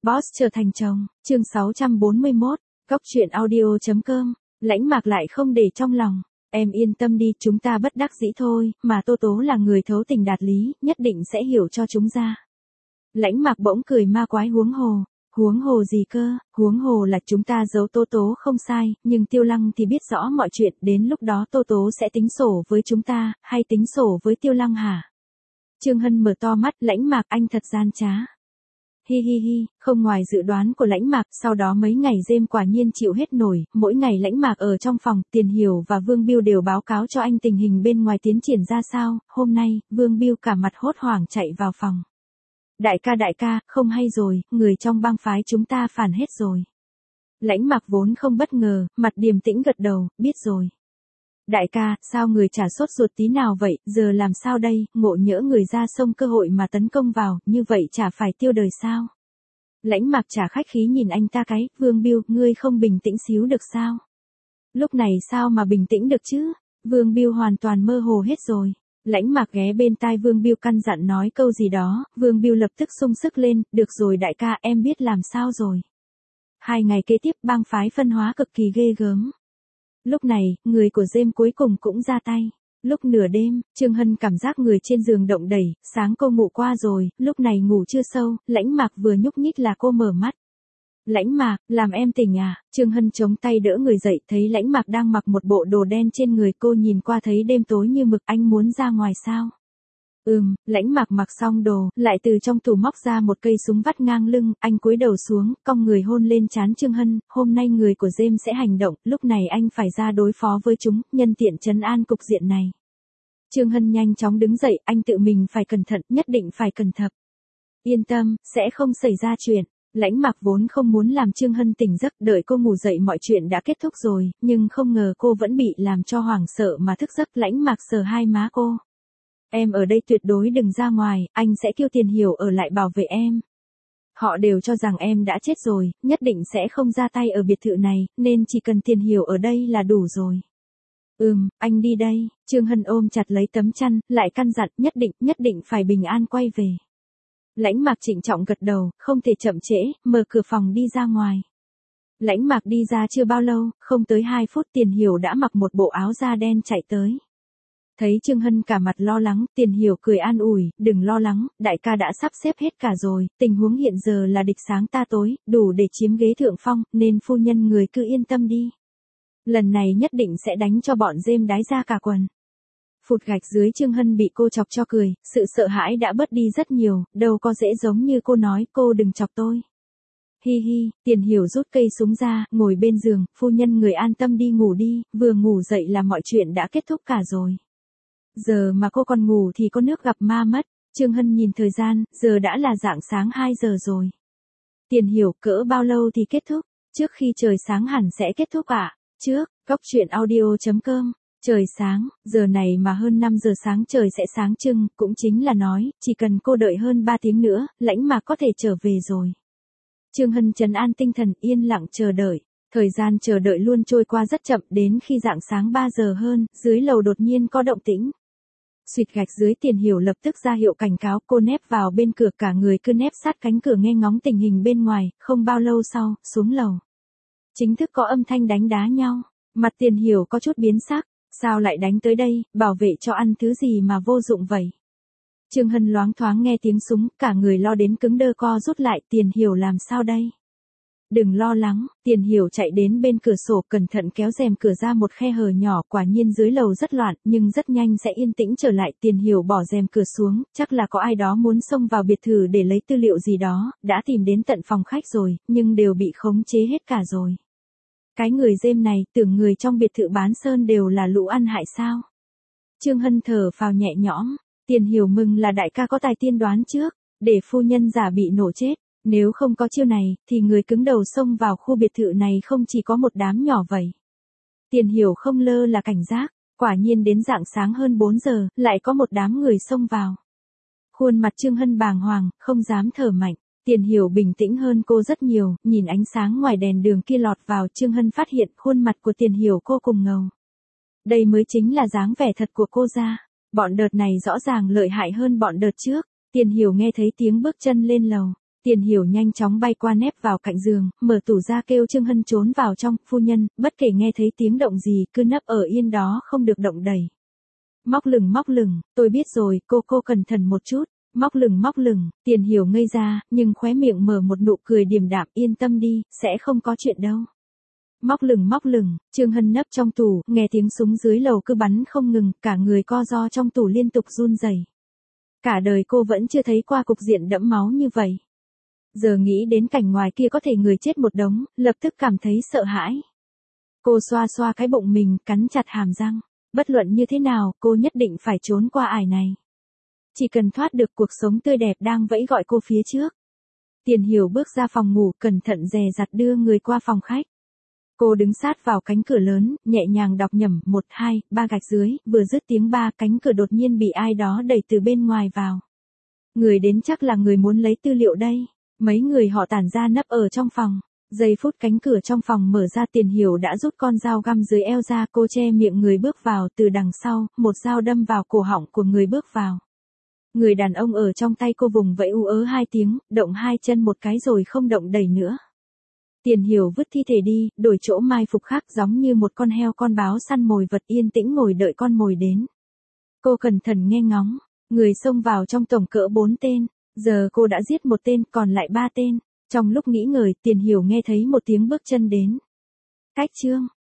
Boss trở thành chồng, chương 641, Góc truyện audio.com, Lãnh Mạc lại không để trong lòng, em yên tâm đi, chúng ta bất đắc dĩ thôi, mà Tố Tố là người thấu tình đạt lý, nhất định sẽ hiểu cho chúng ra. Lãnh Mạc bỗng cười ma quái, huống hồ gì cơ, huống hồ là chúng ta giấu Tố Tố không sai, nhưng Tiêu Lăng thì biết rõ mọi chuyện, đến lúc đó Tố Tố sẽ tính sổ với chúng ta, hay tính sổ với Tiêu Lăng hả? Trương Hân mở to mắt, Lãnh Mạc anh thật gian trá. Hi hi hi, không ngoài dự đoán của Lãnh Mạc, sau đó mấy ngày Dêm quả nhiên chịu hết nổi, mỗi ngày Lãnh Mạc ở trong phòng, Tiền Hiểu và Vương Biêu đều báo cáo cho anh tình hình bên ngoài tiến triển ra sao, hôm nay, Vương Biêu cả mặt hốt hoảng chạy vào phòng. Đại ca, không hay rồi, người trong bang phái chúng ta phản hết rồi. Lãnh Mạc vốn không bất ngờ, mặt điềm tĩnh gật đầu, biết rồi. Đại ca, sao người chả sốt ruột tí nào vậy, giờ làm sao đây, ngộ nhỡ người ra sông cơ hội mà tấn công vào, như vậy chả phải tiêu đời sao? Lãnh Mạc chả khách khí nhìn anh ta cái, Vương Biêu, ngươi không bình tĩnh xíu được sao? Lúc này sao mà bình tĩnh được chứ? Vương Biêu hoàn toàn mơ hồ hết rồi. Lãnh Mạc ghé bên tai Vương Biêu căn dặn nói câu gì đó, Vương Biêu lập tức sung sức lên, được rồi đại ca, em biết làm sao rồi. 2 ngày kế tiếp bang phái phân hóa cực kỳ ghê gớm. Lúc này, người của Dêm cuối cùng cũng ra tay. Lúc nửa đêm, Trương Hân cảm giác người trên giường động đẩy, sáng cô ngủ qua rồi, lúc này ngủ chưa sâu, Lãnh Mạc vừa nhúc nhích là cô mở mắt. Lãnh Mạc, làm em tỉnh à? Trương Hân chống tay đỡ người dậy, thấy Lãnh Mạc đang mặc một bộ đồ đen trên người, cô nhìn qua thấy đêm tối như mực, anh muốn ra ngoài sao? Lãnh Mạc mặc xong đồ, lại từ trong tủ móc ra một cây súng vắt ngang lưng, anh cúi đầu xuống, cong người hôn lên trán Trương Hân, hôm nay người của Dêm sẽ hành động, lúc này anh phải ra đối phó với chúng, nhân tiện trấn an cục diện này. Trương Hân nhanh chóng đứng dậy, anh tự mình phải cẩn thận, nhất định phải cẩn thận. Yên tâm, sẽ không xảy ra chuyện. Lãnh Mạc vốn không muốn làm Trương Hân tỉnh giấc, đợi cô ngủ dậy mọi chuyện đã kết thúc rồi, nhưng không ngờ cô vẫn bị làm cho hoảng sợ mà thức giấc. Lãnh Mạc sờ hai má cô. Em ở đây tuyệt đối đừng ra ngoài, anh sẽ kêu Tiền Hiểu ở lại bảo vệ em. Họ đều cho rằng em đã chết rồi, nhất định sẽ không ra tay ở biệt thự này, nên chỉ cần Tiền Hiểu ở đây là đủ rồi. Anh đi đây. Trương Hân ôm chặt lấy tấm chăn, lại căn dặn, nhất định phải bình an quay về. Lãnh Mạc trịnh trọng gật đầu, không thể chậm trễ, mở cửa phòng đi ra ngoài. Lãnh Mạc đi ra chưa bao lâu, không tới 2 phút Tiền Hiểu đã mặc một bộ áo da đen chạy tới. Thấy Trương Hân cả mặt lo lắng, Tiền Hiểu cười an ủi, đừng lo lắng, đại ca đã sắp xếp hết cả rồi, tình huống hiện giờ là địch sáng ta tối, đủ để chiếm ghế thượng phong, nên phu nhân người cứ yên tâm đi. Lần này nhất định sẽ đánh cho bọn Dêm đái ra cả quần. Phụt gạch dưới Trương Hân bị cô chọc cho cười, sự sợ hãi đã bớt đi rất nhiều, đâu có dễ giống như cô nói, cô đừng chọc tôi. Hi hi, Tiền Hiểu rút cây súng ra, ngồi bên giường, phu nhân người an tâm đi ngủ đi, vừa ngủ dậy là mọi chuyện đã kết thúc cả rồi. Giờ mà cô còn ngủ thì có nước gặp ma mất. Trương Hân nhìn thời gian, giờ đã là rạng sáng 2 giờ rồi. Tiền Hiểu, cỡ bao lâu thì kết thúc? Trước khi trời sáng hẳn sẽ kết thúc ạ. Trước, Góc truyện audio.com. Trời sáng, giờ này mà hơn 5 giờ sáng trời sẽ sáng trưng, cũng chính là nói, chỉ cần cô đợi hơn 3 tiếng nữa, Lãnh Mạc có thể trở về rồi. Trương Hân trấn an tinh thần, yên lặng chờ đợi. Thời gian chờ đợi luôn trôi qua rất chậm, đến khi rạng sáng 3 giờ hơn, dưới lầu đột nhiên có động tĩnh. Xuyệt gạch dưới Tiền Hiểu lập tức ra hiệu cảnh cáo, cô nép vào bên cửa, cả người cứ nép sát cánh cửa nghe ngóng tình hình bên ngoài, không bao lâu sau, xuống lầu. Chính thức có âm thanh đánh đá nhau, mặt Tiền Hiểu có chút biến sắc, sao lại đánh tới đây, bảo vệ cho ăn thứ gì mà vô dụng vậy. Trương Hân loáng thoáng nghe tiếng súng, cả người lo đến cứng đơ co rút lại, Tiền Hiểu làm sao đây? Đừng lo lắng, Tiền Hiểu chạy đến bên cửa sổ cẩn thận kéo rèm cửa ra một khe hở nhỏ, quả nhiên dưới lầu rất loạn, nhưng rất nhanh sẽ yên tĩnh trở lại. Tiền Hiểu bỏ rèm cửa xuống, chắc là có ai đó muốn xông vào biệt thự để lấy tư liệu gì đó, đã tìm đến tận phòng khách rồi, nhưng đều bị khống chế hết cả rồi. Cái người Dêm này, tưởng người trong biệt thự Bán Sơn đều là lũ ăn hại sao? Trương Hân thở phào nhẹ nhõm, Tiền Hiểu mừng là đại ca có tài tiên đoán trước, để phu nhân giả bị nổ chết. Nếu không có chiêu này, thì người cứng đầu xông vào khu biệt thự này không chỉ có một đám nhỏ vậy. Tiền Hiểu không lơ là cảnh giác, quả nhiên đến rạng sáng hơn 4 giờ, lại có một đám người xông vào. Khuôn mặt Trương Hân bàng hoàng, không dám thở mạnh. Tiền Hiểu bình tĩnh hơn cô rất nhiều, nhìn ánh sáng ngoài đèn đường kia lọt vào, Trương Hân phát hiện khuôn mặt của Tiền Hiểu cô cùng ngầu. Đây mới chính là dáng vẻ thật của cô ra. Bọn đợt này rõ ràng lợi hại hơn bọn đợt trước. Tiền Hiểu nghe thấy tiếng bước chân lên lầu. Tiền Hiểu nhanh chóng bay qua nép vào cạnh giường, mở tủ ra kêu Trương Hân trốn vào trong, phu nhân, bất kể nghe thấy tiếng động gì, cứ nấp ở yên đó không được động đẩy. Móc lửng, tôi biết rồi, cô cẩn thận một chút. Móc lửng, Tiền Hiểu ngây ra, nhưng khóe miệng mở một nụ cười điềm đạm, yên tâm đi, sẽ không có chuyện đâu. Móc lửng, Trương Hân nấp trong tủ, nghe tiếng súng dưới lầu cứ bắn không ngừng, cả người co ro trong tủ liên tục run rẩy. Cả đời cô vẫn chưa thấy qua cục diện đẫm máu như vậy. Giờ nghĩ đến cảnh ngoài kia có thể người chết một đống, lập tức cảm thấy sợ hãi. Cô xoa xoa cái bụng mình, cắn chặt hàm răng. Bất luận như thế nào, cô nhất định phải trốn qua ải này. Chỉ cần thoát được cuộc sống tươi đẹp đang vẫy gọi cô phía trước. Tiền Hiểu bước ra phòng ngủ, cẩn thận dè dặt đưa người qua phòng khách. Cô đứng sát vào cánh cửa lớn, nhẹ nhàng đọc nhẩm 1, 2, 3 gạch dưới, vừa dứt tiếng 3, cánh cửa đột nhiên bị ai đó đẩy từ bên ngoài vào. Người đến chắc là người muốn lấy tư liệu đây. Mấy người họ tản ra nấp ở trong phòng. Giây phút cánh cửa trong phòng mở ra, Tiền Hiểu đã rút con dao găm dưới eo ra, cô che miệng người bước vào, từ đằng sau, một dao đâm vào cổ họng của người bước vào. Người đàn ông ở trong tay cô vùng vẫy u ớ 2 tiếng, động 2 chân một cái rồi không động đẩy nữa. Tiền Hiểu vứt thi thể đi, đổi chỗ mai phục khác, giống như một con heo con báo săn mồi vật yên tĩnh ngồi đợi con mồi đến. Cô cẩn thận nghe ngóng, người xông vào trong tổng cỡ 4 tên, giờ cô đã giết 1 tên, còn lại 3 tên. Trong lúc nghĩ ngợi, Tiền Hiểu nghe thấy một tiếng bước chân đến. Cách Trương,